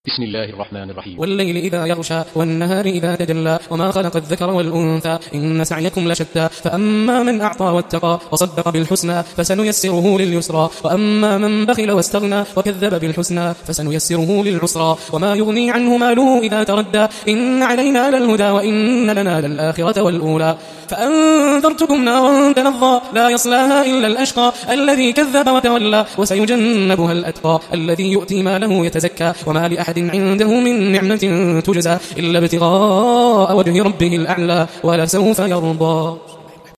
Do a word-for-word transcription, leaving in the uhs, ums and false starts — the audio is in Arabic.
بسم الله الرحمن الرحيم. والليل إذا يغشى والنهار إذا تجلى وما خلق الذكر والأنثى إن سعيكم لشتى فأما من أعطى واتقى وصدق بالحسنى فسنيسره لليسرى وأما من بخل واستغنى وكذب بالحسنى فسنيسره للعسرى وما يغني عنه ماله إذا تردى إن علينا للهدى وإن لنا للآخرة والأولى فأنذرتكم نارا تلظى لا يصلاها إلا الأشقى الذي كذب وتولى وسيجنبها الأتقى الذي يؤتي ماله يتزكى وما لأحد عنده من نعمة تجزى إلا ابتغاء وجه ربه الأعلى ولسوف يرضى.